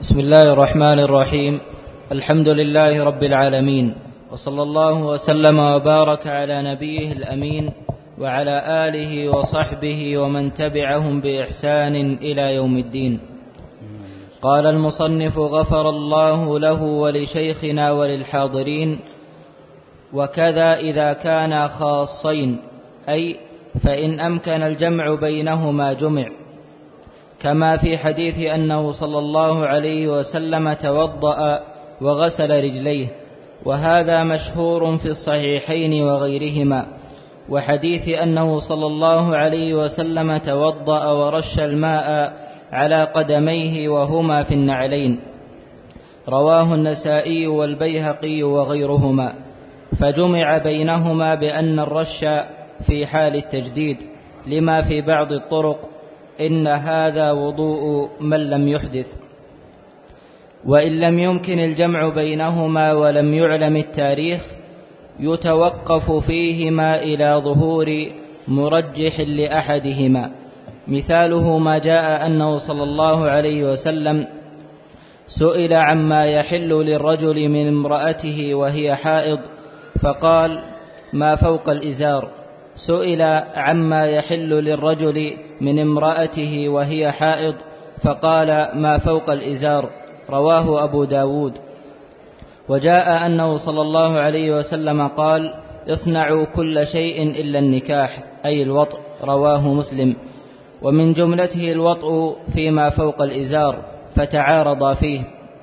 بسم الله الرحمن الرحيم. الحمد لله رب العالمين، وصلى الله وسلم وبارك على نبيه الأمين وعلى آله وصحبه ومن تبعهم بإحسان إلى يوم الدين. قال المصنف: غفر الله له ولشيخنا وللحاضرين. وكذا إذا كانا خاصين، أي فإن أمكن الجمع بينهما جمع، كما في حديث أنه صلى الله عليه وسلم توضأ وغسل رجليه، وهذا مشهور في الصحيحين وغيرهما، وحديث أنه صلى الله عليه وسلم توضأ ورش الماء على قدميه وهما في النعلين، رواه النسائي والبيهقي وغيرهما، فجمع بينهما بأن الرش في حال التجديد، لما في بعض الطرق إن هذا وضوء من لم يحدث. وإن لم يمكن الجمع بينهما ولم يعلم التاريخ، يتوقف فيهما إلى ظهور مرجح لأحدهما. مثاله ما جاء أنه صلى الله عليه وسلم سئل عما يحل للرجل من امرأته وهي حائض فقال: ما فوق الإزار. سئل عما يحل للرجل من امرأته وهي حائض فقال: ما فوق الإزار، رواه أبو داود. وجاء أنه صلى الله عليه وسلم قال: اصنعوا كل شيء إلا النكاح، أي الوطء، رواه مسلم. ومن جملته الوطء فيما فوق الإزار، فتعارض فيه،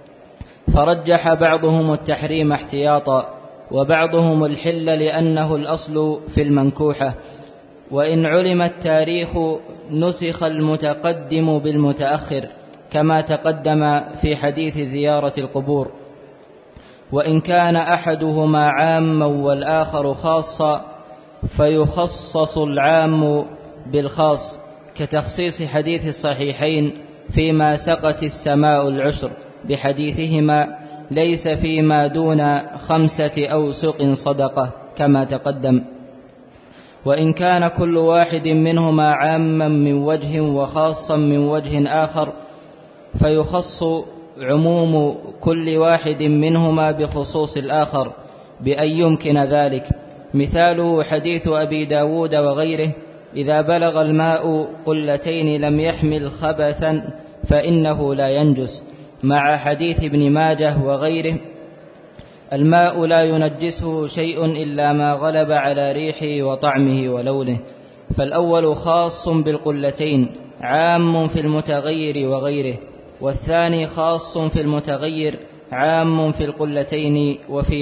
فرجح بعضهم التحريم احتياطا، وبعضهم الحل لأنه الأصل في المنكوحة. وإن علم التاريخ نسخ المتقدم بالمتأخر، كما تقدم في حديث زيارة القبور. وإن كان أحدهما عاما والآخر خاصا، فيخصص العام بالخاص، كتخصيص حديث الصحيحين فيما سقت السماء العشر بحديثهما: ليس فيما دون 5 أوسق صدقة، كما تقدم. وإن كان كل واحد منهما عاما من وجه وخاصا من وجه آخر، فيخص عموم كل واحد منهما بخصوص الآخر بأن يمكن ذلك. مثاله حديث أبي داود وغيره: إذا بلغ الماء قلتين لم يحمل خبثا فإنه لا ينجس، مع حديث ابن ماجه وغيره: الماء لا ينجسه شيء إلا ما غلب على ريحه وطعمه ولونه. فالأول خاص بالقلتين عام في المتغير وغيره، والثاني خاص في المتغير عام في القلتين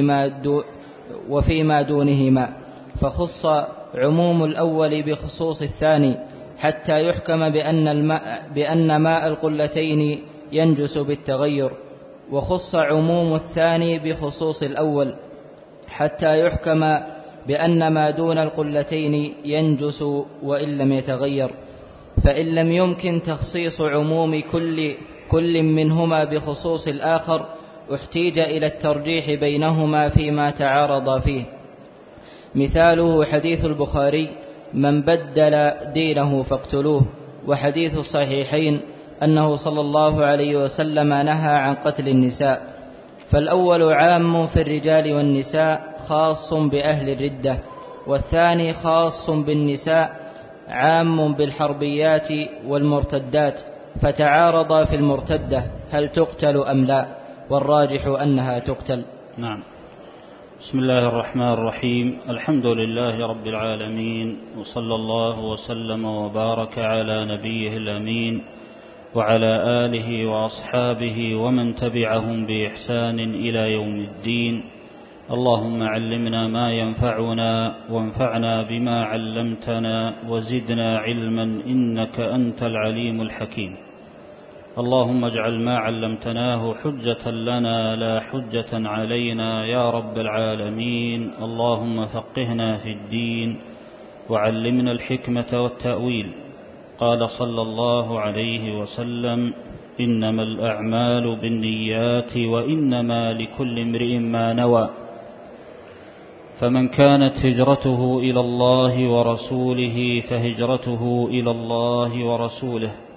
وفيما دونهما، فخص عموم الأول بخصوص الثاني، حتى يحكم بأن ماء القلتين ينجس بالتغير، وخص عموم الثاني بخصوص الأول، حتى يحكم بأن ما دون القلتين ينجس وإن لم يتغير. فإن لم يمكن تخصيص عموم كل منهما بخصوص الآخر، احتيج إلى الترجيح بينهما فيما تعارض فيه. مثاله حديث البخاري: من بدل دينه فاقتلوه، وحديث الصحيحين أنه صلى الله عليه وسلم نهى عن قتل النساء. فالأول عام في الرجال والنساء خاص بأهل الردة، والثاني خاص بالنساء عام بالحربيات والمرتدات، فتعارض في المرتدة هل تقتل أم لا، والراجح أنها تقتل. نعم. بسم الله الرحمن الرحيم. الحمد لله رب العالمين، وصلى الله وسلم وبارك على نبيه الأمين وعلى آله وأصحابه ومن تبعهم بإحسان إلى يوم الدين. اللهم علمنا ما ينفعنا، وانفعنا بما علمتنا، وزدنا علما إنك أنت العليم الحكيم. اللهم اجعل ما علمتناه حجة لنا لا حجة علينا يا رب العالمين. اللهم فقهنا في الدين وعلمنا الحكمة والتأويل. قال صلى الله عليه وسلم: إنما الأعمال بالنيات وإنما لكل امرئ ما نوى. فمن كانت هجرته إلى الله ورسوله فهجرته إلى الله ورسوله،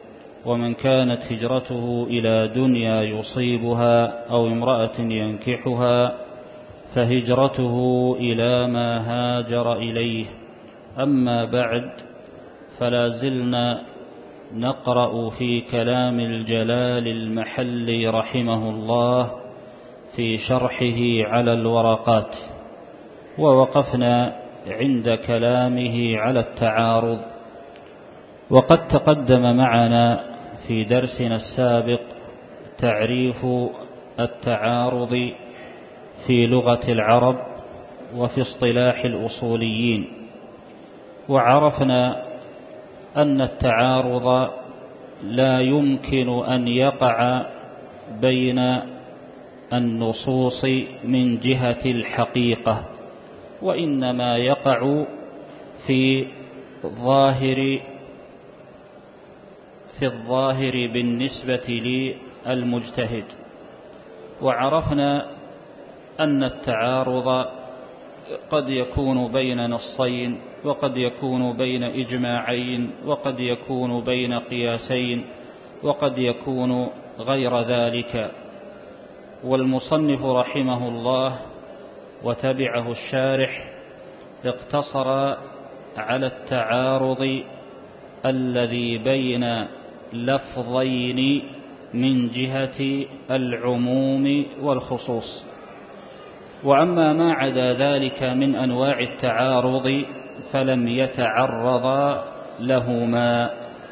ومن كانت هجرته إلى دنيا يصيبها أو امرأة ينكحها فهجرته إلى ما هاجر إليه. أما بعد، فلا زلنا نقرأ في كلام الجلال المحلي رحمه الله في شرحه على الورقات، ووقفنا عند كلامه على التعارض. وقد تقدم معنا في درسنا السابق تعريف التعارض في لغة العرب وفي اصطلاح الأصوليين، وعرفنا أن التعارض لا يمكن أن يقع بين النصوص من جهة الحقيقة، وإنما يقع في الظاهر بالنسبة للمجتهد. وعرفنا أن التعارض قد يكون بين نصين، وقد يكون بين إجماعين، وقد يكون بين قياسين، وقد يكون غير ذلك. والمصنف رحمه الله وتبعه الشارح اقتصر على التعارض الذي بين لفظين من جهة العموم والخصوص. وأما ما عدا ذلك من أنواع التعارض فلم يتعرض لهما.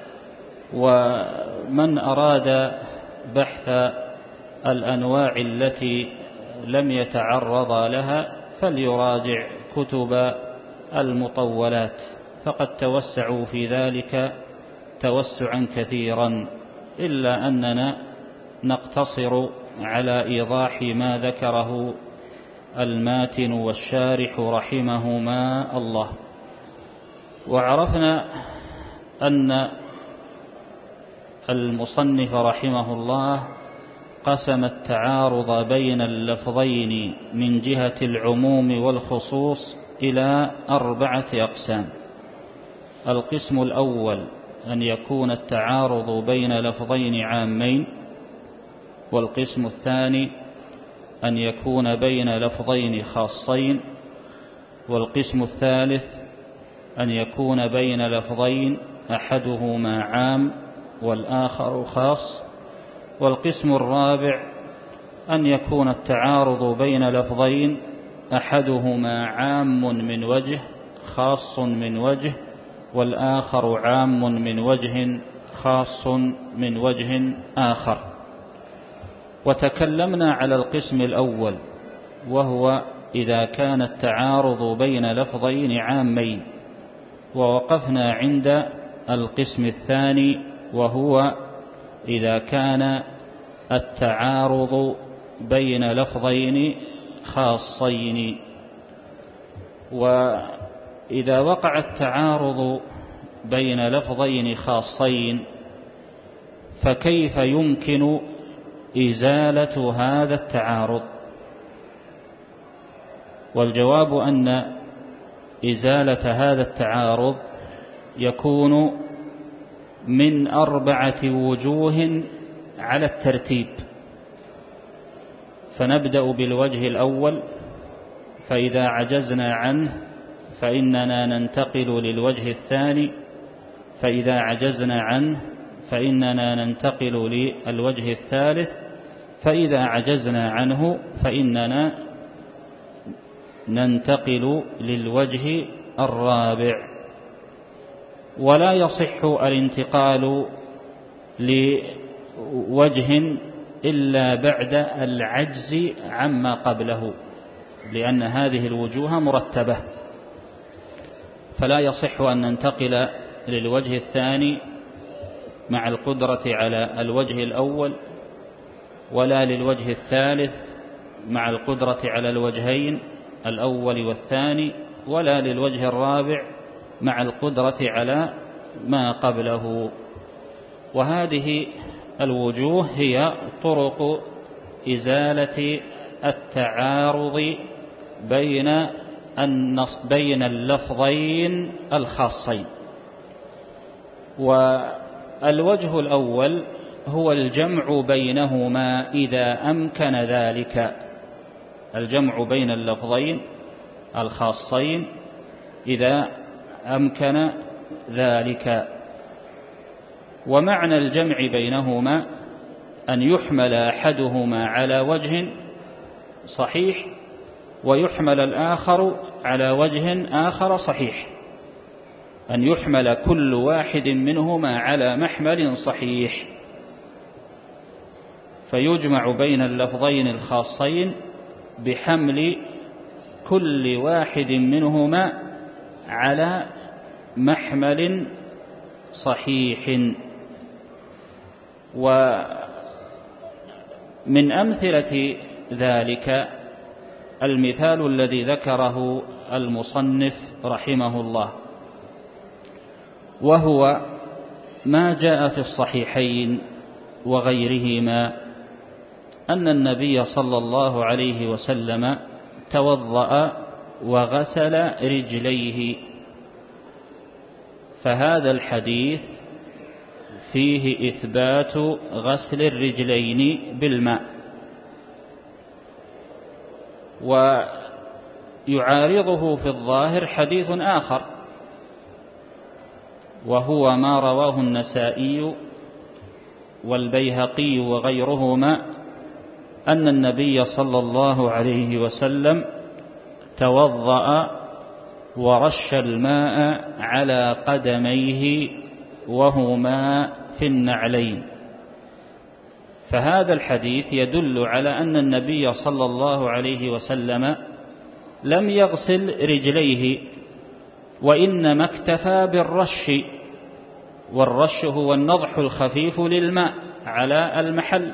ومن أراد بحث الأنواع التي لم يتعرض لها فليراجع كتب المطولات، فقد توسعوا في ذلك توسعا كثيرا، إلا أننا نقتصر على إيضاح ما ذكره الماتن والشارح رحمهما الله. وعرفنا أن المصنف رحمه الله قسم التعارض بين اللفظين من جهة العموم والخصوص إلى 4 أقسام. القسم الأول أن يكون التعارض بين لفظين عامين، والقسم الثاني أن يكون بين لفظين خاصين، والقسم الثالث أن يكون بين لفظين أحدهما عام والآخر خاص، والقسم الرابع أن يكون التعارض بين لفظين أحدهما عام من وجه خاص من وجه، والآخر عام من وجه خاص من وجه آخر. وتكلمنا على القسم الأول، وهو إذا كان التعارض بين لفظين عامين، ووقفنا عند القسم الثاني، وهو إذا كان التعارض بين لفظين خاصين. وإذا وقع التعارض بين لفظين خاصين فكيف يمكن إزالة هذا التعارض؟ والجواب أن إزالة هذا التعارض يكون من 4 وجوه على الترتيب. فنبدأ بالوجه الأول، فإذا عجزنا عنه فإننا ننتقل للوجه الثاني، فإذا عجزنا عنه فإننا ننتقل للوجه الثالث، فإذا عجزنا عنه فإننا ننتقل للوجه الرابع. ولا يصح الانتقال لوجه إلا بعد العجز عما قبله، لأن هذه الوجوه مرتبة، فلا يصح أن ننتقل للوجه الثاني مع القدرة على الوجه الأول، ولا للوجه الثالث مع القدرة على الوجهين الأول والثاني، ولا للوجه الرابع مع القدرة على ما قبله. وهذه الوجوه هي طرق إزالة التعارض بين اللفظين الخاصين. الوجه الأول هو الجمع بينهما إذا أمكن ذلك، الجمع بين اللفظين الخاصين إذا أمكن ذلك. ومعنى الجمع بينهما أن يحمل أحدهما على وجه صحيح ويحمل الآخر على وجه آخر صحيح، أن يحمل كل واحد منهما على محمل صحيح، فيجمع بين اللفظين الخاصين بحمل كل واحد منهما على محمل صحيح. ومن أمثلة ذلك المثال الذي ذكره المصنف رحمه الله، وهو ما جاء في الصحيحين وغيرهما أن النبي صلى الله عليه وسلم توضأ وغسل رجليه، فهذا الحديث فيه إثبات غسل الرجلين بالماء، ويعارضه في الظاهر حديث آخر وهو ما رواه النسائي والبيهقي وغيرهما أن النبي صلى الله عليه وسلم توضأ ورش الماء على قدميه وهما في النعلين، فهذا الحديث يدل على أن النبي صلى الله عليه وسلم لم يغسل رجليه، وإنما اكتفى بالرش، والرش هو النضح الخفيف للماء على المحل،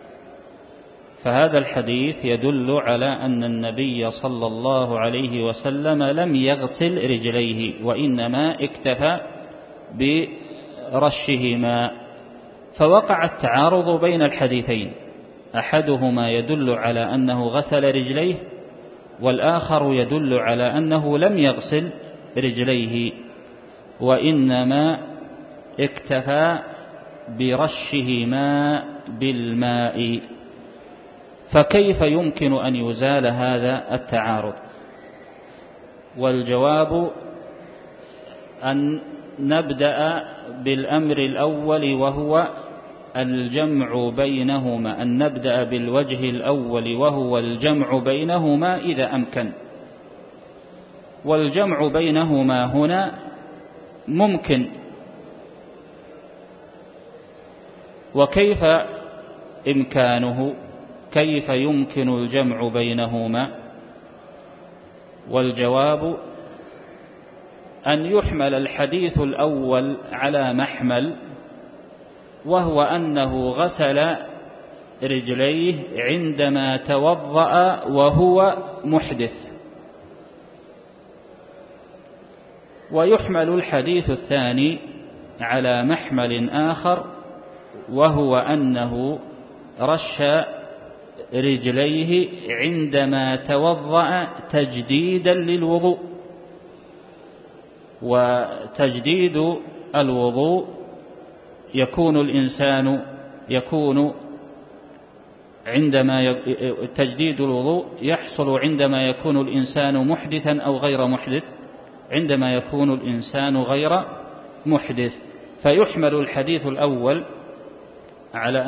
فهذا الحديث يدل على أن النبي صلى الله عليه وسلم لم يغسل رجليه وإنما اكتفى برشهما، فوقع التعارض بين الحديثين، أحدهما يدل على أنه غسل رجليه والآخر يدل على أنه لم يغسل رجليه وإنما اكتفى برشهما بالماء، فكيف يمكن أن يزال هذا التعارض؟ والجواب أن نبدأ بالأمر الأول وهو الجمع بينهما، أن نبدأ بالوجه الأول وهو الجمع بينهما إذا أمكن، والجمع بينهما هنا ممكن. وكيف إمكانه؟ كيف يمكن الجمع بينهما؟ والجواب أن يحمل الحديث الأول على محمل، وهو أنه غسل رجليه عندما توضأ وهو محدث، ويحمل الحديث الثاني على محمل آخر وهو أنه رش رجليه عندما توضأ تجديدا للوضوء، وتجديد الوضوء تجديد الوضوء يحصل عندما يكون الإنسان محدثا أو غير محدث، عندما يكون الإنسان غير محدث، فيحمل الحديث الأول على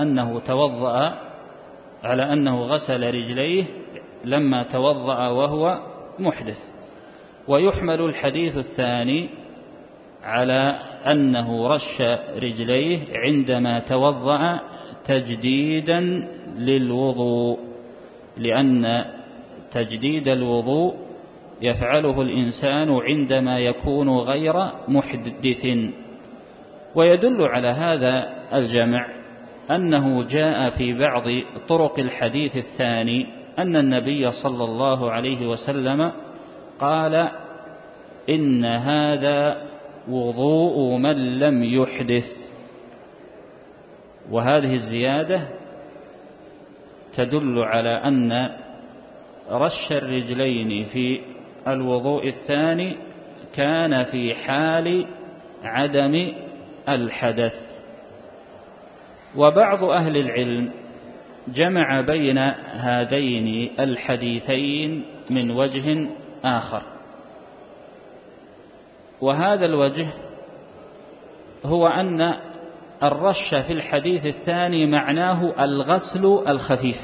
أنه غسل رجليه لما توضأ وهو محدث، ويحمل الحديث الثاني على أنه رش رجليه عندما توضأ تجديدا للوضوء، لأن تجديد الوضوء يفعله الإنسان عندما يكون غير محدث. ويدل على هذا الجمع أنه جاء في بعض طرق الحديث الثاني أن النبي صلى الله عليه وسلم قال: إن هذا وضوء من لم يحدث. وهذه الزيادة تدل على أن رش الرجلين في الوضوء الثاني كان في حال عدم الحدث، وبعض أهل العلم جمع بين هذين الحديثين من وجه آخر، وهذا الوجه هو أن الرش في الحديث الثاني معناه الغسل الخفيف.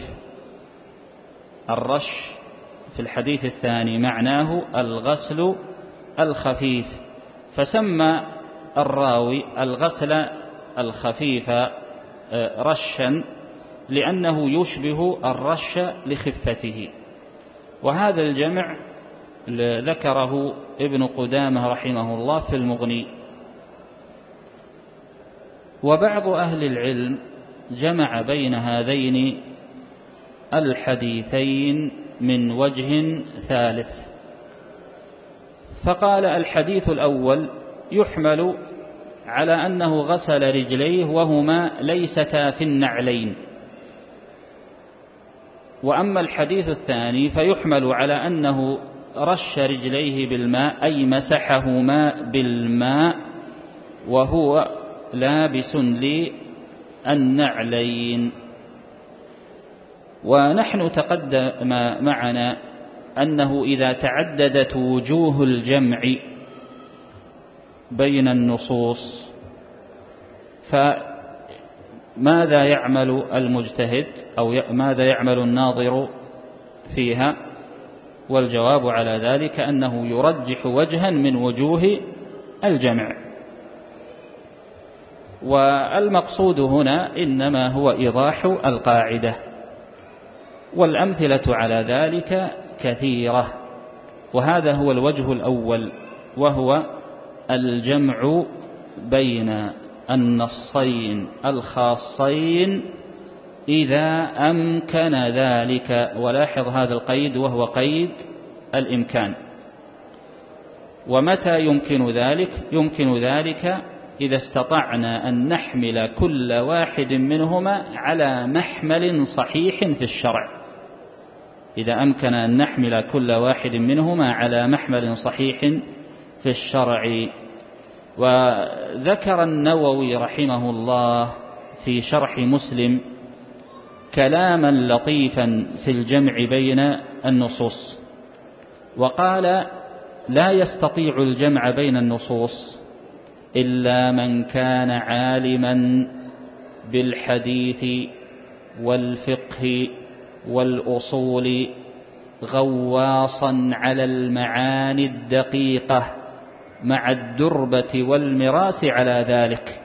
الرش في الحديث الثاني معناه الغسل الخفيف، فسمى الراوي الغسل الخفيف رشا لأنه يشبه الرش لخفته. وهذا الجمع ذكره ابن قدامة رحمه الله في المغني. وبعض أهل العلم جمع بين هذين الحديثين من وجه ثالث، فقال الحديث الأول يحمل على أنه غسل رجليه وهما ليستا في النعلين، وأما الحديث الثاني فيحمل على أنه رش رجليه بالماء أي مسحهما بالماء وهو لابس للنعلين. ونحن تقدم معنا أنه إذا تعددت وجوه الجمع بين النصوص فماذا يعمل المجتهد أو ماذا يعمل الناظر فيها؟ والجواب على ذلك أنه يرجح وجها من وجوه الجمع. والمقصود هنا إنما هو إيضاح القاعدة، والأمثلة على ذلك كثيرة. وهذا هو الوجه الأول، وهو الجمع بين النصين الخاصين إذا أمكن ذلك. ولاحظ هذا القيد وهو قيد الإمكان. ومتى يمكن ذلك؟ يمكن ذلك إذا استطعنا أن نحمل كل واحد منهما على محمل صحيح في الشرع. إذا أمكن أن نحمل كل واحد منهما على محمل صحيح في الشرع. وذكر النووي رحمه الله في شرح مسلم كلاما لطيفا في الجمع بين النصوص، وقال: لا يستطيع الجمع بين النصوص إلا من كان عالما بالحديث والفقه والأصول غواصا على المعاني الدقيقة مع الدربة والمراس على ذلك.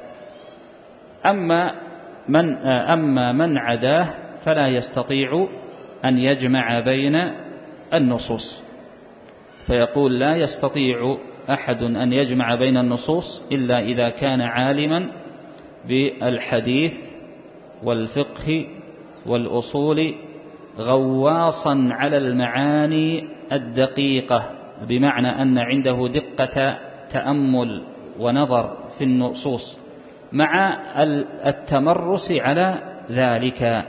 أما من عداه فلا يستطيع أن يجمع بين النصوص. فيقول: لا يستطيع أحد أن يجمع بين النصوص إلا إذا كان عالما بالحديث والفقه والأصول غواصا على المعاني الدقيقة، بمعنى أن عنده دقة تأمل ونظر في النصوص مع التمرس على ذلك.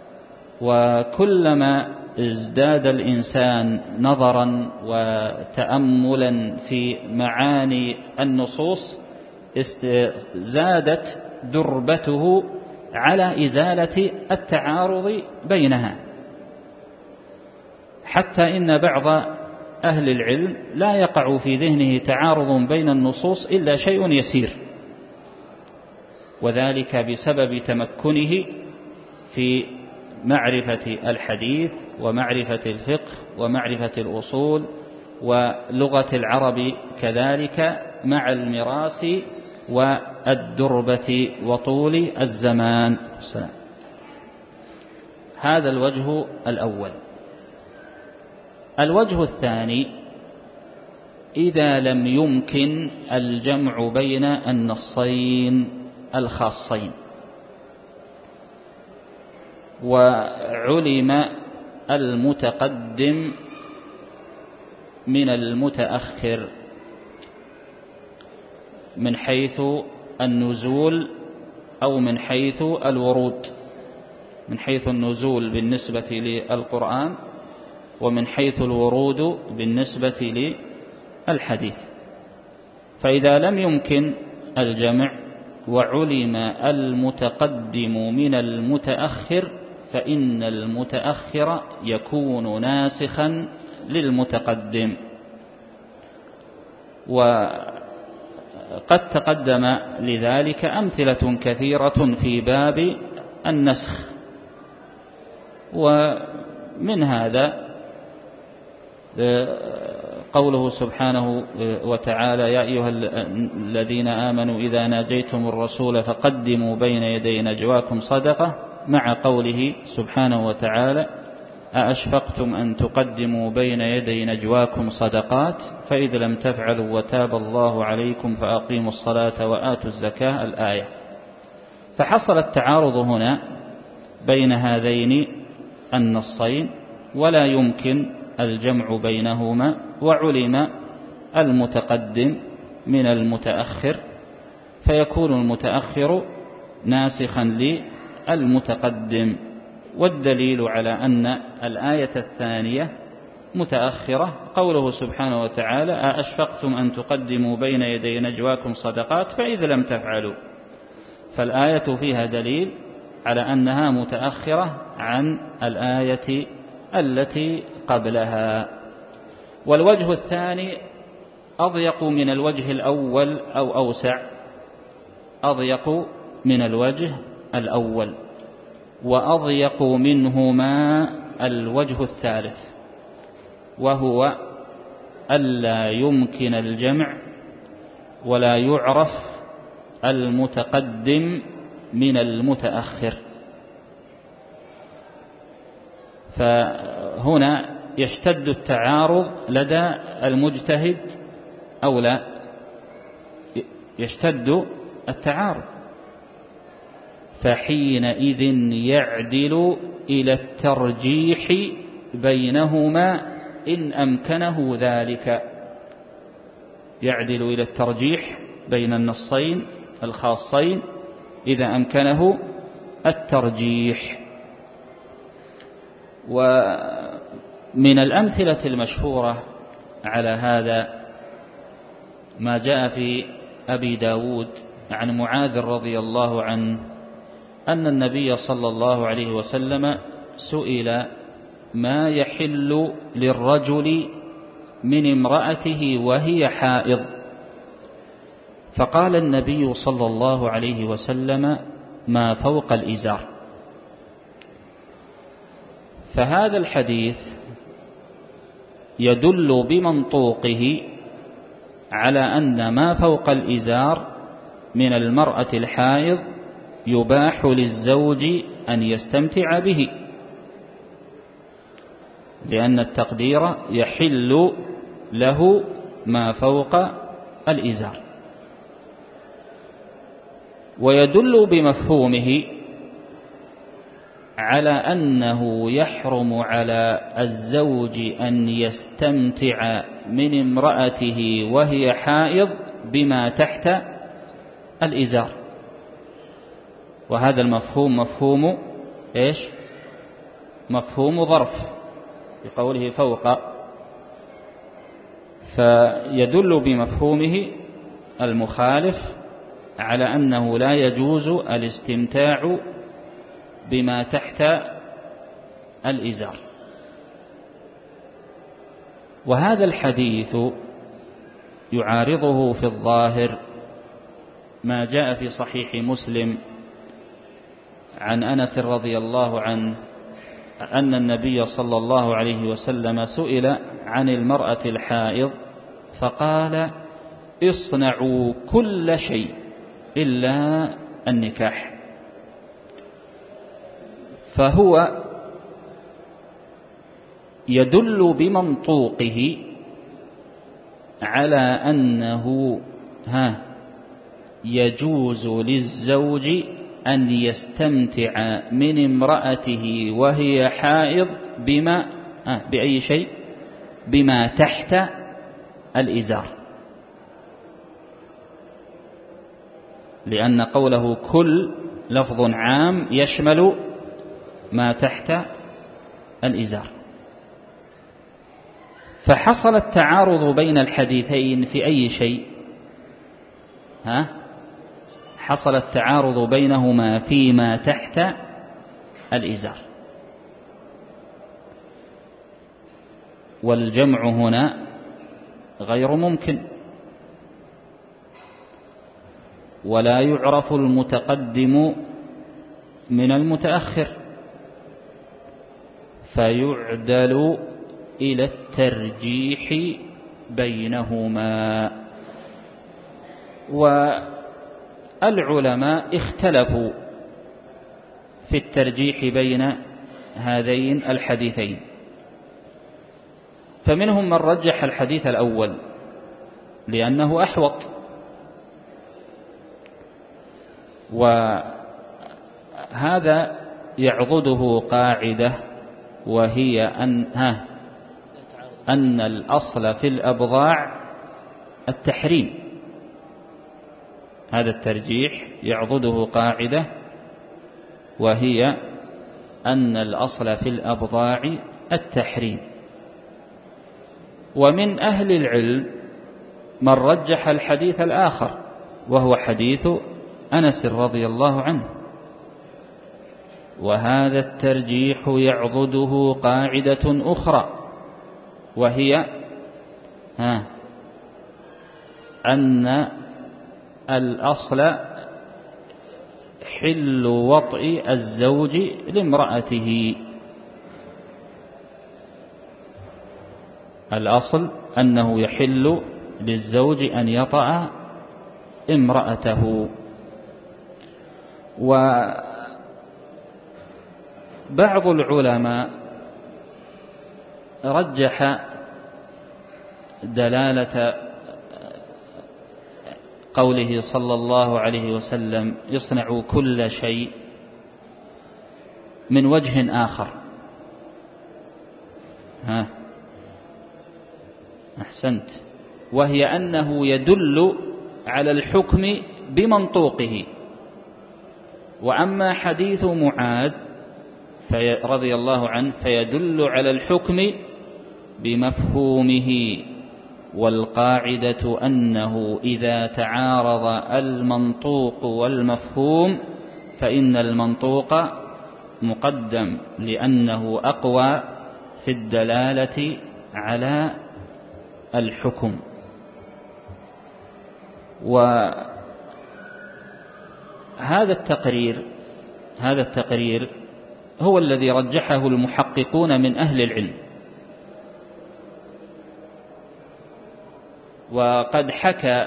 وكلما ازداد الإنسان نظرا وتأملا في معاني النصوص زادت دربته على إزالة التعارض بينها، حتى إن بعض أهل العلم لا يقع في ذهنه تعارض بين النصوص إلا شيء يسير، وذلك بسبب تمكنه في معرفة الحديث ومعرفة الفقه ومعرفة الأصول ولغة العرب كذلك، مع المراس والدربة وطول الزمان. هذا الوجه الأول. الوجه الثاني: إذا لم يمكن الجمع بين النصين الخاصين وعلم المتقدم من المتأخر من حيث النزول أو من حيث الورود، من حيث النزول بالنسبة للقرآن ومن حيث الورود بالنسبة للحديث. فإذا لم يمكن الجمع وعلم المتقدم من المتأخر فإن المتأخر يكون ناسخا للمتقدم. وقد تقدم لذلك أمثلة كثيرة في باب النسخ. ومن هذا قوله سبحانه وتعالى: يا أيها الذين آمنوا إذا ناجيتم الرسول فقدموا بين يدي نجواكم صدقة، مع قوله سبحانه وتعالى: أأشفقتم أن تقدموا بين يدي نجواكم صدقات فإذ لم تفعلوا وتاب الله عليكم فأقيموا الصلاة وآتوا الزكاة، الآية. فحصل التعارض هنا بين هذين النصين ولا يمكن الجمع بينهما، وعلم المتقدم من المتأخر فيكون المتأخر ناسخا للمتقدم. والدليل على أن الآية الثانية متأخرة قوله سبحانه وتعالى: أأشفقتم أن تقدموا بين يدي نجواكم صدقات فإذا لم تفعلوا. فالآية فيها دليل على أنها متأخرة عن الآية التي قبلها. والوجه الثاني أضيق من الوجه الأول أو أوسع، أضيق من الوجه الأول، وأضيق منهما الوجه الثالث، وهو ألا يمكن الجمع ولا يعرف المتقدم من المتأخر. فهنا يشتد التعارض لدى المجتهد أو لا؟ يشتد التعارض، فحينئذ يعدل إلى الترجيح بينهما إن أمكنه ذلك، يعدل إلى الترجيح بين النصين الخاصين إذا أمكنه الترجيح. ومن الأمثلة المشهورة على هذا ما جاء في أبي داود عن معاذ رضي الله عنه أن النبي صلى الله عليه وسلم سئل: ما يحل للرجل من امرأته وهي حائض؟ فقال النبي صلى الله عليه وسلم: ما فوق الإزار. فهذا الحديث يدل بمنطوقه على أن ما فوق الإزار من المرأة الحائض يباح للزوج أن يستمتع به، لأن التقدير يحل له ما فوق الإزار. ويدل بمفهومه على أنه يحرم على الزوج أن يستمتع من امرأته وهي حائض بما تحت الإزار. وهذا المفهوم مفهوم إيش؟ مفهوم ظرف بقوله فوق، فيدل بمفهومه المخالف على أنه لا يجوز الاستمتاع بما تحت الإزار. وهذا الحديث يعارضه في الظاهر ما جاء في صحيح مسلم عن أنس رضي الله عنه أن النبي صلى الله عليه وسلم سئل عن المرأة الحائض فقال: اصنعوا كل شيء إلا النكاح. فهو يدل بمنطوقه على أنه يجوز للزوج أن يستمتع من امرأته وهي حائض بأي شيء؟ بما تحت الإزار، لأن قوله كل لفظ عام يشمل ما تحت الإزار. فحصل التعارض بين الحديثين في أي شيء؟ حصل التعارض بينهما فيما تحت الإزار. والجمع هنا غير ممكن، ولا يعرف المتقدم من المتأخر، فيعدل إلى الترجيح بينهما. والعلماء اختلفوا في الترجيح بين هذين الحديثين، فمنهم من رجح الحديث الأول لأنه أحوط، وهذا يعضده قاعدة، وهي أن الأصل في الأبضاع التحريم. هذا الترجيح يعضده قاعدة، وهي أن الأصل في الأبضاع التحريم. ومن أهل العلم من رجح الحديث الآخر، وهو حديث أنس رضي الله عنه، وهذا الترجيح يعضده قاعدة أخرى، وهي أن الأصل حل وطئ الزوج لامرأته. الأصل أنه يحل للزوج أن يطأ امرأته. وبعض العلماء رجح دلالة قوله صلى الله عليه وسلم يصنع كل شيء من وجه آخر. أحسنت. وهي أنه يدل على الحكم بمنطوقه. وأما حديث معاذ رضي الله عنه فيدل على الحكم بمفهومه. والقاعدة أنه إذا تعارض المنطوق والمفهوم فإن المنطوق مقدم، لأنه أقوى في الدلالة على الحكم. وهذا التقرير هو الذي رجحه المحققون من أهل العلم. وقد حكى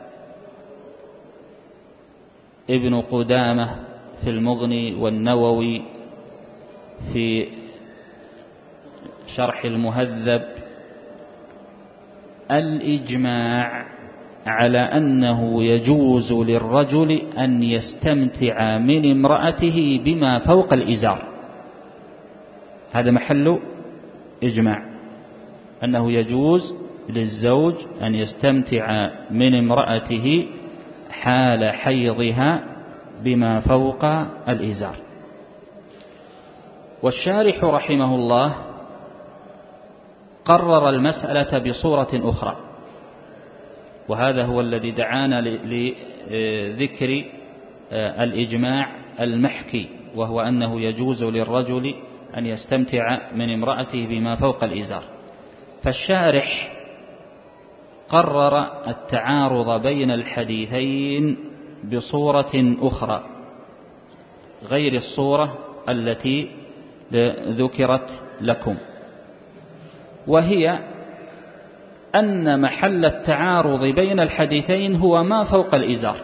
ابن قدامة في المغني والنووي في شرح المهذب الإجماع على أنه يجوز للرجل أن يستمتع من امرأته بما فوق الإزار. هذا محل إجماع، أنه يجوز للزوج أن يستمتع من امرأته حال حيضها بما فوق الإزار. والشارح رحمه الله قرر المسألة بصورة أخرى، وهذا هو الذي دعانا لذكر الإجماع المحكي، وهو أنه يجوز للرجل أن يستمتع من امرأته بما فوق الإزار. فالشارح قرر التعارض بين الحديثين بصورة أخرى غير الصورة التي ذكرت لكم، وهي أن محل التعارض بين الحديثين هو ما فوق الإزار.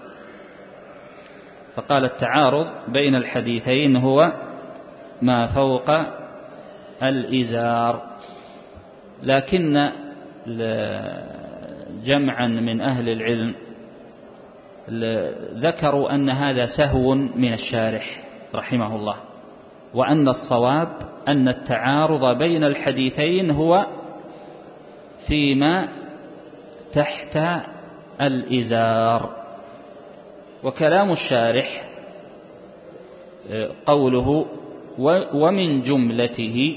فقال التعارض بين الحديثين هو ما فوق الإزار. لكن جمعا من أهل العلم ذكروا أن هذا سهو من الشارح رحمه الله، وأن الصواب أن التعارض بين الحديثين هو فيما تحت الإزار. وكلام الشارح قوله ومن جملته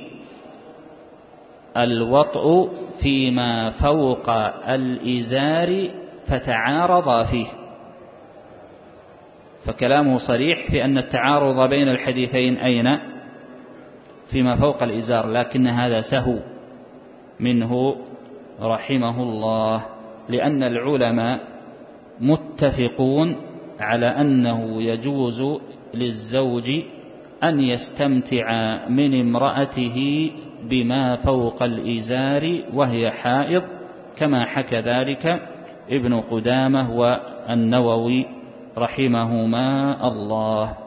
الوطء فيما فوق الإزار فتعارضا فيه. فكلامه صريح في أن التعارض بين الحديثين أين؟ فيما فوق الإزار، لكن هذا سهو منه رحمه الله، لأن العلماء متفقون على أنه يجوز للزوج أن يستمتع من امرأته بما فوق الإزار وهي حائض، كما حكى ذلك ابن قدامة والنووي رحمهما الله.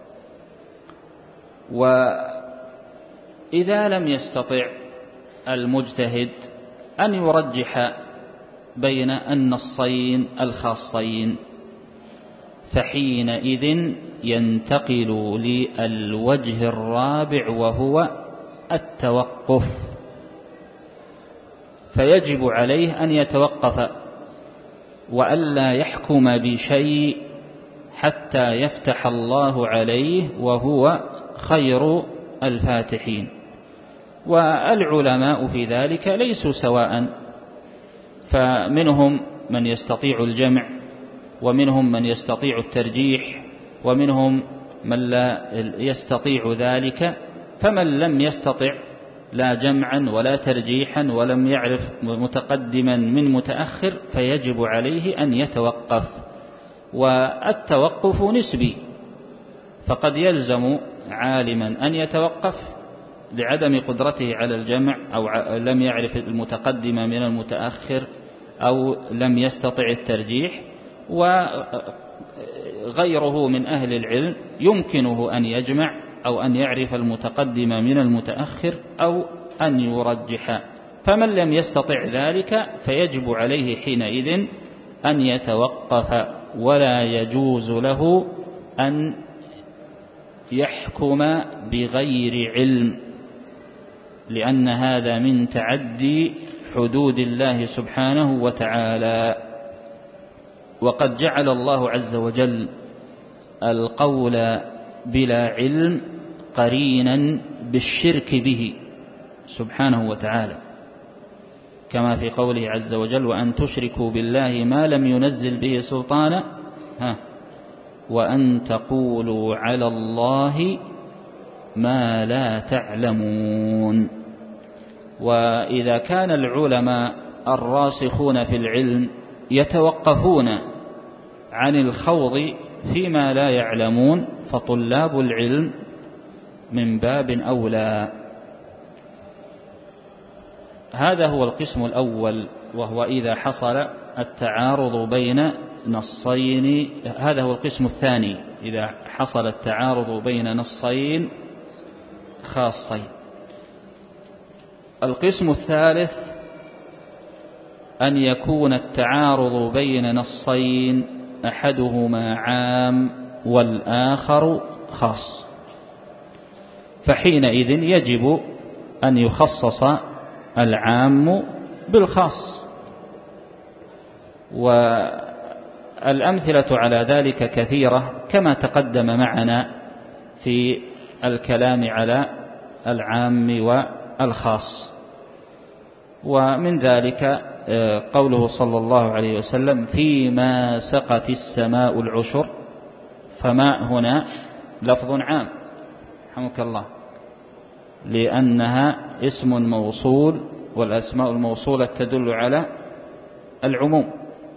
وإذا لم يستطع المجتهد أن يرجح بين النصين الخاصين، فحينئذ ينتقل للوجه الرابع وهو التوقف، فيجب عليه أن يتوقف وألا يحكم بشيء حتى يفتح الله عليه وهو خير الفاتحين. والعلماء في ذلك ليسوا سواء، فمنهم من يستطيع الجمع، ومنهم من يستطيع الترجيح، ومنهم من لا يستطيع ذلك. فمن لم يستطع لا جمعا ولا ترجيحا ولم يعرف متقدما من متأخر فيجب عليه أن يتوقف. والتوقف نسبي، فقد يلزم عالما أن يتوقف لعدم قدرته على الجمع، أو لم يعرف المتقدم من المتأخر، أو لم يستطع الترجيح. وغيره من أهل العلم يمكنه أن يجمع أو أن يعرف المتقدم من المتأخر أو أن يرجح. فمن لم يستطع ذلك فيجب عليه حينئذ أن يتوقف، ولا يجوز له أن يحكم بغير علم، لأن هذا من تعدي حدود الله سبحانه وتعالى. وقد جعل الله عز وجل القول بلا علم قرينا بالشرك به سبحانه وتعالى، كما في قوله عز وجل: وأن تشركوا بالله ما لم ينزل به سلطانا وأن تقولوا على الله ما لا تعلمون. وإذا كان العلماء الراسخون في العلم يتوقفون عن الخوض فيما لا يعلمون، فطلاب العلم من باب أولى. هذا هو القسم الأول، وهو إذا حصل التعارض بين نصين. هذا هو القسم الثاني، إذا حصل التعارض بين نصين خاصين. القسم الثالث أن يكون التعارض بين نصين أحدهما عام والآخر خاص، فحينئذ يجب أن يخصص العام بالخاص. والأمثلة على ذلك كثيرة كما تقدم معنا في الكلام على العام والخاص. ومن ذلك قوله صلى الله عليه وسلم: فيما سقت السماء العشر. فماء هنا لفظ عام رحمك الله، لأنها اسم موصول، والأسماء الموصولة تدل على العموم،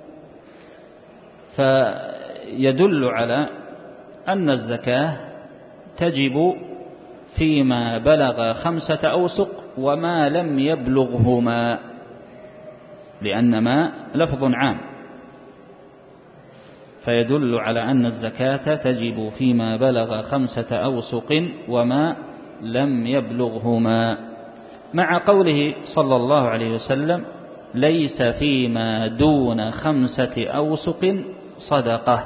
فيدل على أن الزكاة تجب فيما بلغ 5 أوسق وما لم يبلغهما، لأن ما لفظ عام، فيدل على أن الزكاة تجب فيما بلغ 5 أوسق وما لم يبلغهما، مع قوله صلى الله عليه وسلم: ليس فيما دون 5 أوسق صدقة.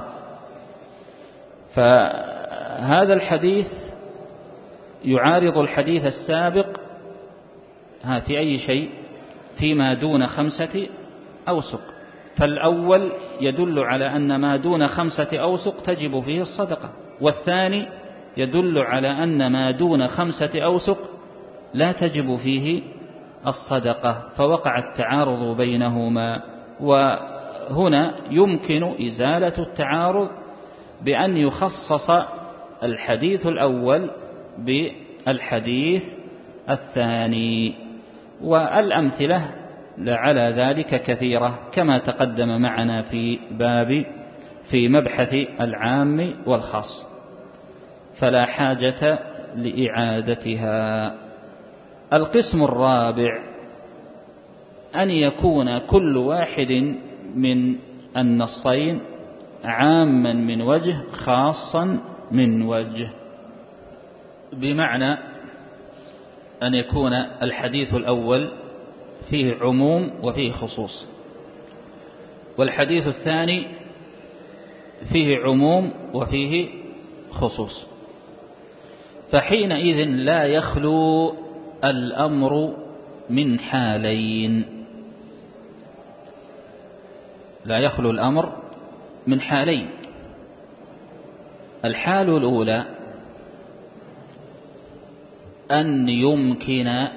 فهذا الحديث يعارض الحديث السابق في أي شيء؟ فيما دون 5 أوسق. فالأول يدل على أن ما دون 5 أوسق تجب فيه الصدقة، والثاني يدل على أن ما دون 5 أوسق لا تجب فيه الصدقة، فوقع التعارض بينهما. وهنا يمكن إزالة التعارض بأن يخصص الحديث الأول بالحديث الثاني. والأمثلة على ذلك كثيرة كما تقدم معنا في مبحث العام والخاص، فلا حاجة لإعادتها. القسم الرابع أن يكون كل واحد من النصين عاما من وجه خاصا من وجه، بمعنى أن يكون الحديث الأول فيه عموم وفيه خصوص، والحديث الثاني فيه عموم وفيه خصوص، فحينئذ لا يخلو الأمر من حالين، لا يخلو الأمر من حالين. الحال الأولى أن يمكن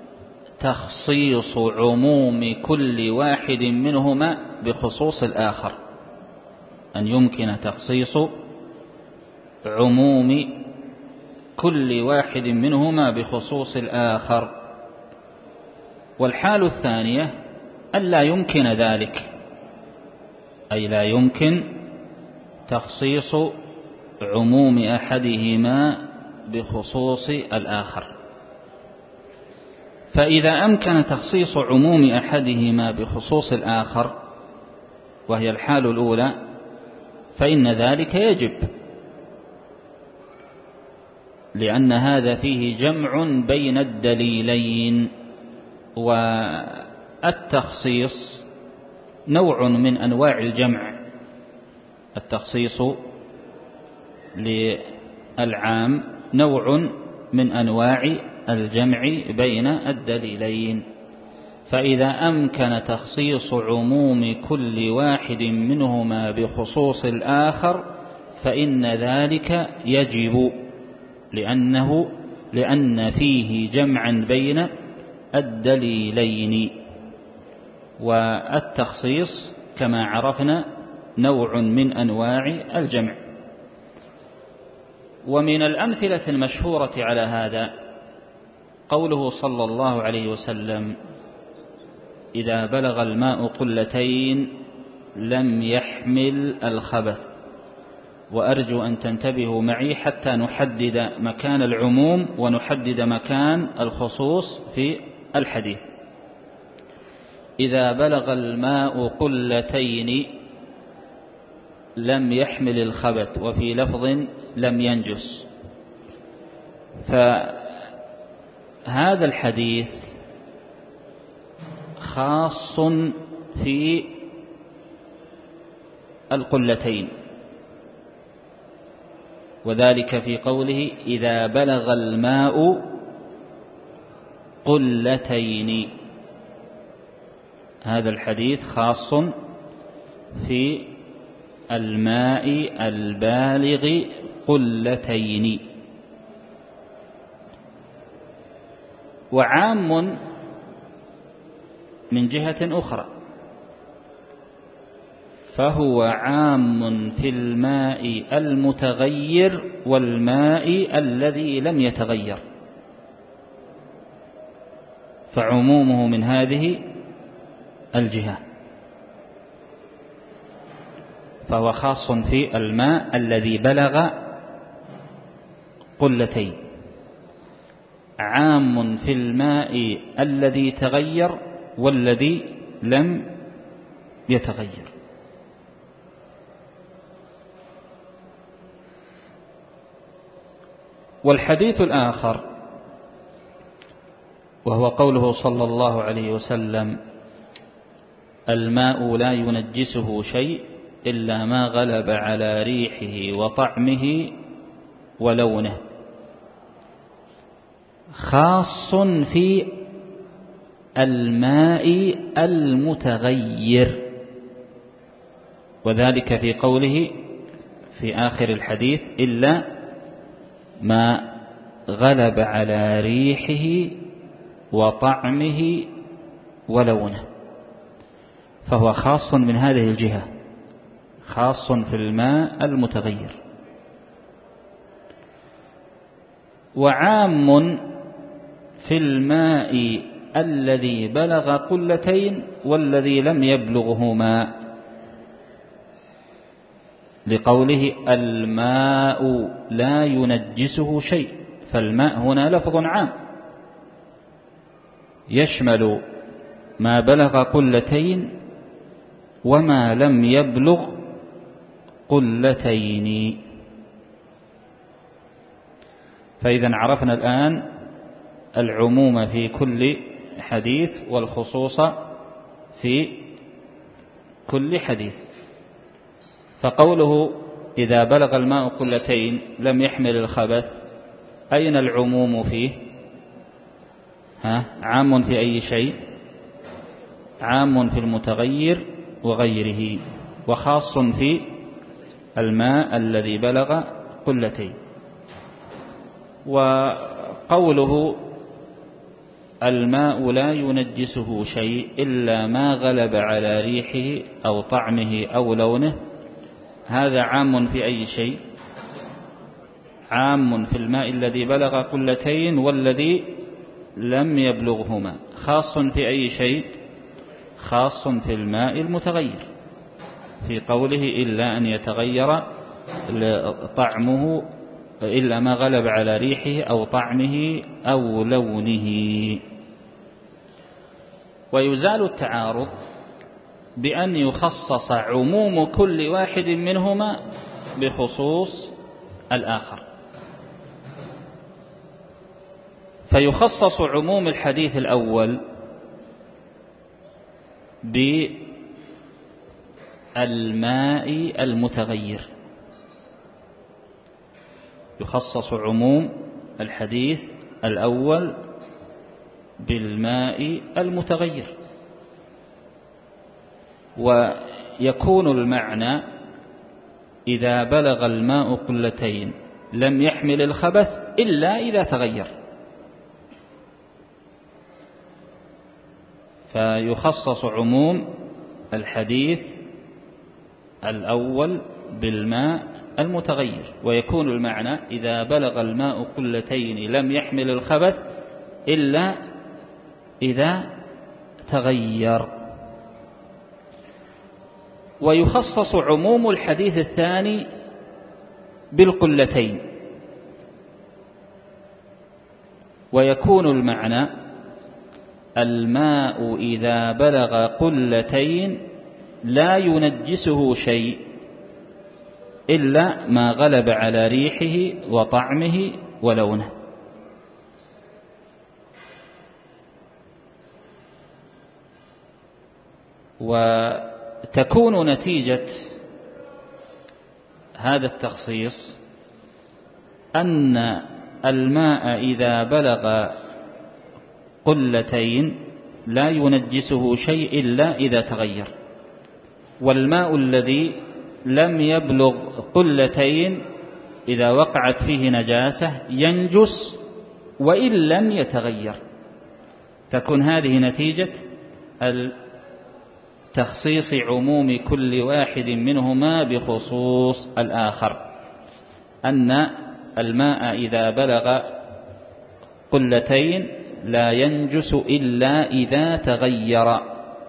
تخصيص عموم كل واحد منهما بخصوص الآخر، أن يمكن تخصيص عموم كل واحد منهما بخصوص الآخر. والحال الثانية أن لا يمكن ذلك، أي لا يمكن تخصيص عموم أحدهما بخصوص الآخر. فإذا أمكن تخصيص عموم أحدهما بخصوص الآخر وهي الحال الأولى فإن ذلك يجب، لأن هذا فيه جمع بين الدليلين، والتخصيص نوع من أنواع الجمع. التخصيص للعام نوع من أنواع الجمع بين الدليلين، فإذا أمكن تخصيص عموم كل واحد منهما بخصوص الآخر فإن ذلك يجب، لأن فيه جمعا بين الدليلين. والتخصيص كما عرفنا نوع من أنواع الجمع. ومن الأمثلة المشهورة على هذا قوله صلى الله عليه وسلم: إذا بلغ الماء قلتين لم يحمل الخبث. وأرجو أن تنتبهوا معي حتى نحدد مكان العموم ونحدد مكان الخصوص في الحديث. إذا بلغ الماء قلتين لم يحمل الخبث، وفي لفظ لم ينجس. فهذا الحديث خاص في القلتين، وذلك في قوله: إذا بلغ الماء قلتين. هذا الحديث خاص في الماء البالغ قلتين. وعام من جهة أخرى، فهو عام في الماء المتغير والماء الذي لم يتغير، فعمومه من هذه الجهة، فهو خاص في الماء الذي بلغ قلتين، عام في الماء الذي تغير والذي لم يتغير. والحديث الآخر وهو قوله صلى الله عليه وسلم: الماء لا ينجسه شيء إلا ما غلب على ريحه وطعمه ولونه، خاص في الماء المتغير، وذلك في قوله في آخر الحديث: إلا ما غلب على ريحه وطعمه ولونه، فهو خاص من هذه الجهة، خاص في الماء المتغير. وعام في الماء الذي بلغ قلتين والذي لم يبلغهما، لقوله الماء لا ينجسه شيء، فالماء هنا لفظ عام يشمل ما بلغ قلتين وما لم يبلغ قلتين. فإذا عرفنا الآن العموم في كل حديث والخصوص في كل حديث. فقوله إذا بلغ الماء قلتين لم يحمل الخبث، أين العموم فيه؟ عام في أي شيء؟ عام في المتغير وغيره، وخاص في الماء الذي بلغ قلتين. وقوله الماء لا ينجسه شيء إلا ما غلب على ريحه أو طعمه أو لونه، هذا عام في أي شيء؟ عام في الماء الذي بلغ قلتين والذي لم يبلغهما. خاص في أي شيء؟ خاص في الماء المتغير، في قوله إلا أن يتغير طعمه، إلا ما غلب على ريحه أو طعمه أو لونه. ويزال التعارض بأن يخصص عموم كل واحد منهما بخصوص الآخر، فيخصص عموم الحديث الأول بالماء المتغير، يخصص عموم الحديث الأول بالماء المتغير، ويكون المعنى إذا بلغ الماء قلتين لم يحمل الخبث إلا إذا تغير، فيخصص عموم الحديث الأول بالماء المتغير، ويكون المعنى إذا بلغ الماء قلتين لم يحمل الخبث إلا إذا تغير. ويخصص عموم الحديث الثاني بالقلتين، ويكون المعنى الماء إذا بلغ قلتين لا ينجسه شيء إلا ما غلب على ريحه وطعمه ولونه. وتكون نتيجة هذا التخصيص أن الماء إذا بلغ قلتين لا ينجسه شيء إلا إذا تغير، والماء الذي لم يبلغ قلتين إذا وقعت فيه نجاسة ينجس وإن لم يتغير. تكون هذه نتيجة تخصيص عموم كل واحد منهما بخصوص الآخر، أن الماء إذا بلغ قلتين لا ينجس إلا إذا تغير،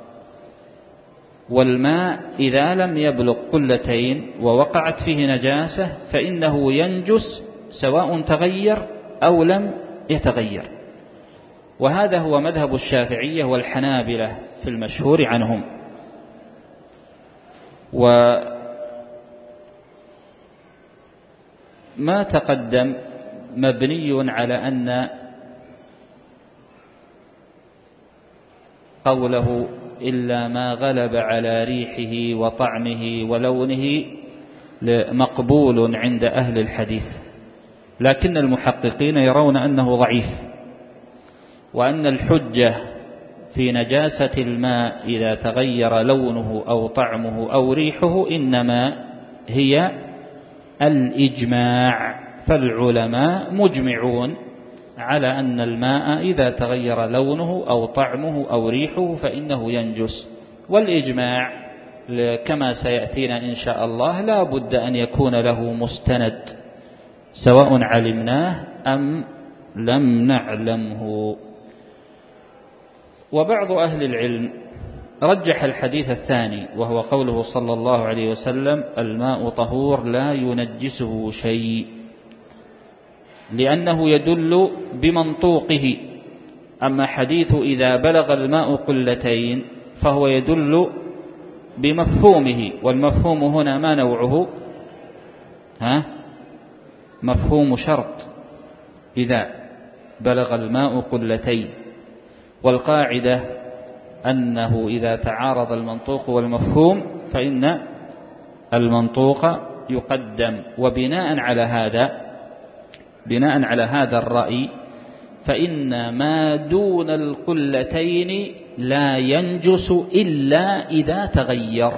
والماء إذا لم يبلغ قلتين ووقعت فيه نجاسة فإنه ينجس سواء تغير أو لم يتغير. وهذا هو مذهب الشافعية والحنابلة في المشهور عنهم. وما تقدم مبني على أن قوله إلا ما غلب على ريحه وطعمه ولونه مقبول عند أهل الحديث، لكن المحققين يرون أنه ضعيف، وأن الحجة في نجاسة الماء إذا تغير لونه أو طعمه أو ريحه إنما هي الإجماع، فالعلماء مجمعون على أن الماء إذا تغير لونه أو طعمه أو ريحه فإنه ينجس، والإجماع كما سيأتينا إن شاء الله لا بد أن يكون له مستند سواء علمناه أم لم نعلمه. وبعض أهل العلم رجح الحديث الثاني وهو قوله صلى الله عليه وسلم الماء طهور لا ينجسه شيء، لأنه يدل بمنطوقه. أما حديث إذا بلغ الماء قلتين فهو يدل بمفهومه، والمفهوم هنا ما نوعه؟ مفهوم شرط إذا بلغ الماء قلتين، والقاعدة أنه إذا تعارض المنطوق والمفهوم فإن المنطوق يقدم. وبناء على هذا الرأي فإن ما دون القلتين لا ينجس إلا إذا تغير.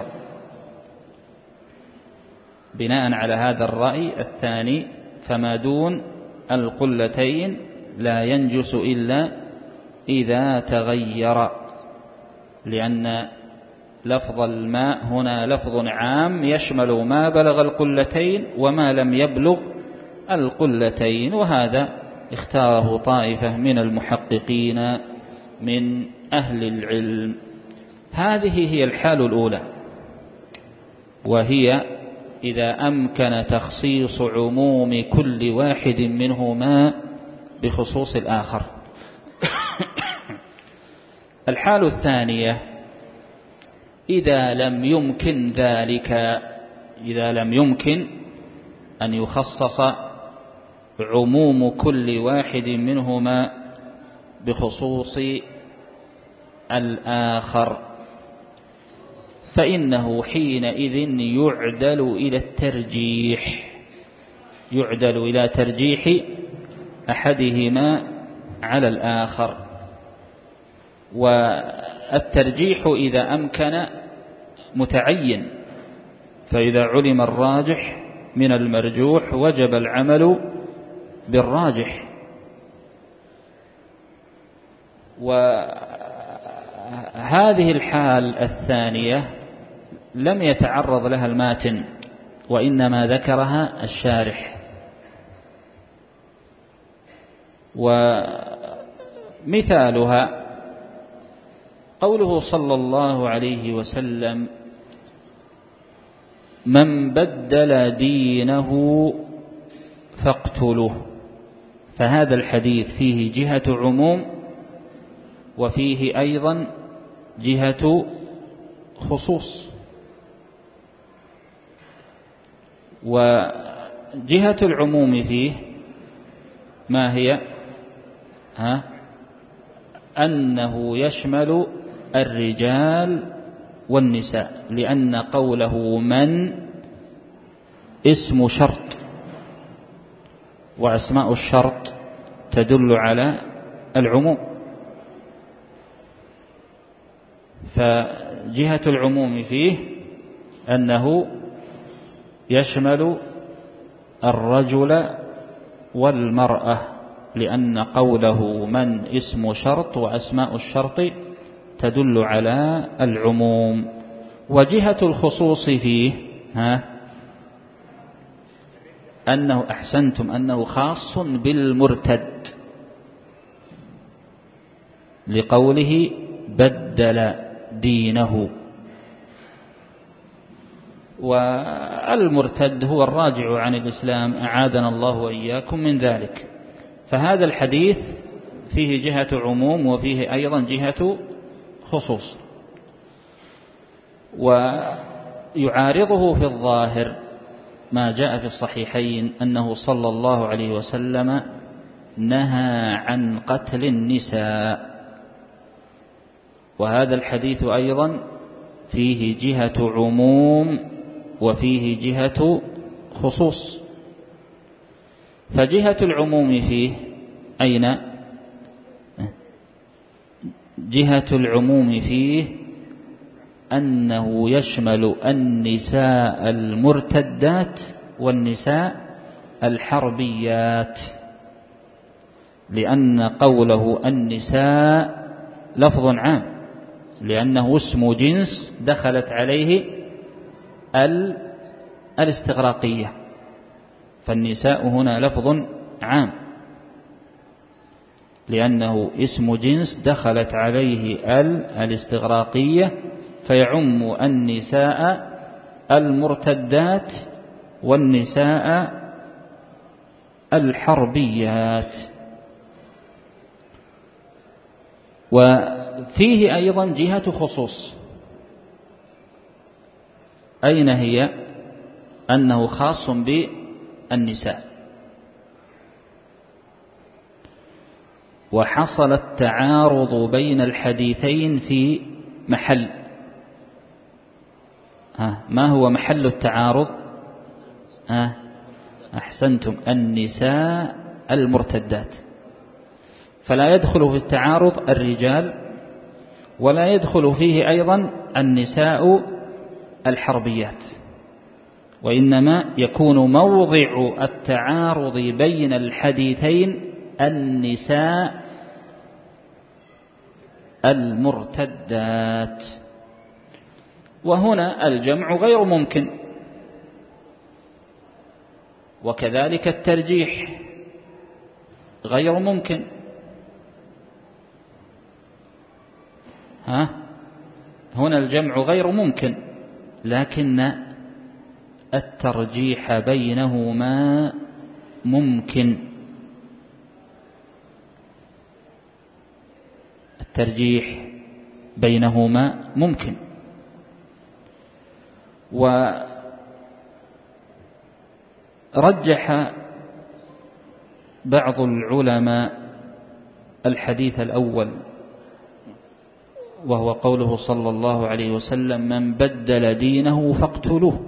بناء على هذا الرأي الثاني فما دون القلتين لا ينجس إلا إذا تغير، لأن لفظ الماء هنا لفظ عام يشمل ما بلغ القلتين وما لم يبلغ القلتين، وهذا اختاره طائفة من المحققين من أهل العلم. هذه هي الحال الأولى، وهي إذا أمكن تخصيص عموم كل واحد منهما بخصوص الآخر. الحال الثانية إذا لم يمكن ذلك، إذا لم يمكن أن يخصص عموم كل واحد منهما بخصوص الآخر، فإنه حينئذ يعدل إلى ترجيح أحدهما على الآخر. والترجيح إذا أمكن متعين، فإذا علم الراجح من المرجوح وجب العمل بالراجح. وهذه الحال الثانية لم يتعرض لها الماتن، وإنما ذكرها الشارح. ومثالها قوله صلى الله عليه وسلم من بدل دينه فاقتلوه. فهذا الحديث فيه جهة عموم وفيه أيضا جهة خصوص. وجهة العموم فيه ما هي؟ أنه يشمل الرجال والنساء، لأن قوله من اسم شرط، وأسماء الشرط تدل على العموم. فجهة العموم فيه أنه يشمل الرجل والمرأة، لأن قوله من اسم شرط وأسماء الشرط تدل على العموم. وجهة الخصوص فيه أنه أحسنتم أنه خاص بالمرتد، لقوله بدل دينه. والمرتد هو الراجع عن الإسلام، أعاذنا الله وإياكم من ذلك. فهذا الحديث فيه جهة عموم وفيه أيضا جهة خصوص. ويعارضه في الظاهر ما جاء في الصحيحين أنه صلى الله عليه وسلم نهى عن قتل النساء، وهذا الحديث أيضا فيه جهة عموم وفيه جهة خصوص. فجهة العموم فيه أين؟ جهة العموم فيه أنه يشمل النساء المرتدات والنساء الحربيات، لأن قوله النساء لفظ عام، لأنه اسم جنس دخلت عليه الاستغراقية، فالنساء هنا لفظ عام لأنه اسم جنس دخلت عليه الاستغراقية، فيعم النساء المرتدات والنساء الحربيات. وفيه أيضا جهة خصوص، أين هي؟ أنه خاص بالنساء، وحصل التعارض بين الحديثين في محل. ما هو محل التعارض؟ أحسنتم، النساء المرتدات، فلا يدخل في التعارض الرجال، ولا يدخل فيه أيضا النساء الحربيات، وإنما يكون موضع التعارض بين الحديثين النساء المرتدات، وهنا الجمع غير ممكن، وكذلك الترجيح غير ممكن. هنا الجمع غير ممكن، لكن الترجيح بينهما ممكن. الترجيح بينهما ممكن. ورجح بعض العلماء الحديث الأول، وهو قوله صلى الله عليه وسلم: من بدل دينه فاقتلوه.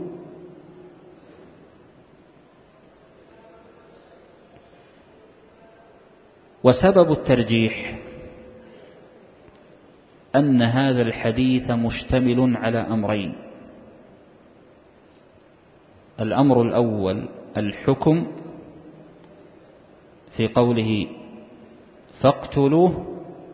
وسبب الترجيح أن هذا الحديث مشتمل على أمرين: الأمر الأول الحكم في قوله فاقتلوه،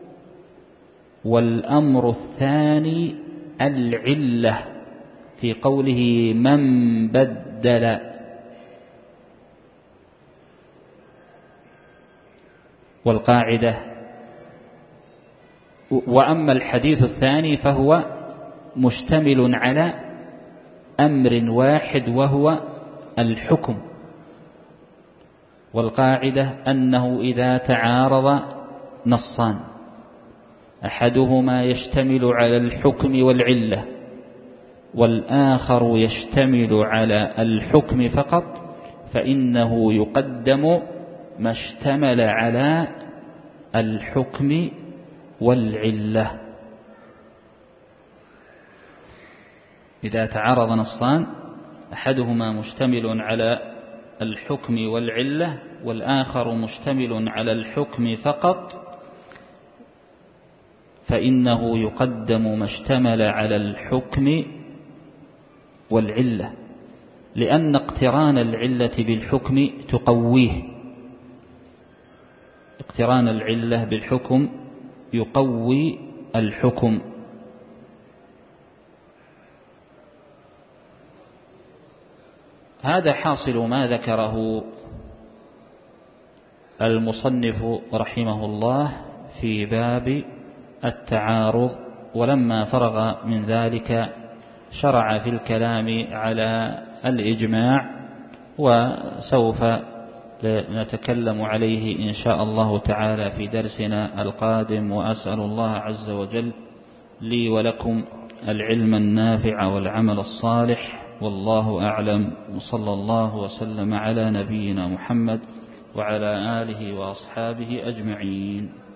والأمر الثاني العلة في قوله من بدل. والقاعدة، وأما الحديث الثاني فهو مشتمل على أمر واحد وهو الحكم. والقاعدة أنه إذا تعارض نصان أحدهما يشتمل على الحكم والعلة، والآخر يشتمل على الحكم فقط، فإنه يقدم ما اشتمل على الحكم والعلة. إذا تعارض نصان أحدهما مشتمل على الحكم والعلة، والآخر مشتمل على الحكم فقط، فإنه يقدم ما اشتمل على الحكم والعلة، لأن اقتران العلة بالحكم تقويه. اقتران العلة بالحكم يقوي الحكم. هذا حاصل ما ذكره المصنف رحمه الله في باب التعارض، ولما فرغ من ذلك شرع في الكلام على الإجماع، وسوف نتكلم عليه إن شاء الله تعالى في درسنا القادم. وأسأل الله عز وجل لي ولكم العلم النافع والعمل الصالح، والله أعلم، وصلى الله وسلم على نبينا محمد وعلى آله وأصحابه أجمعين.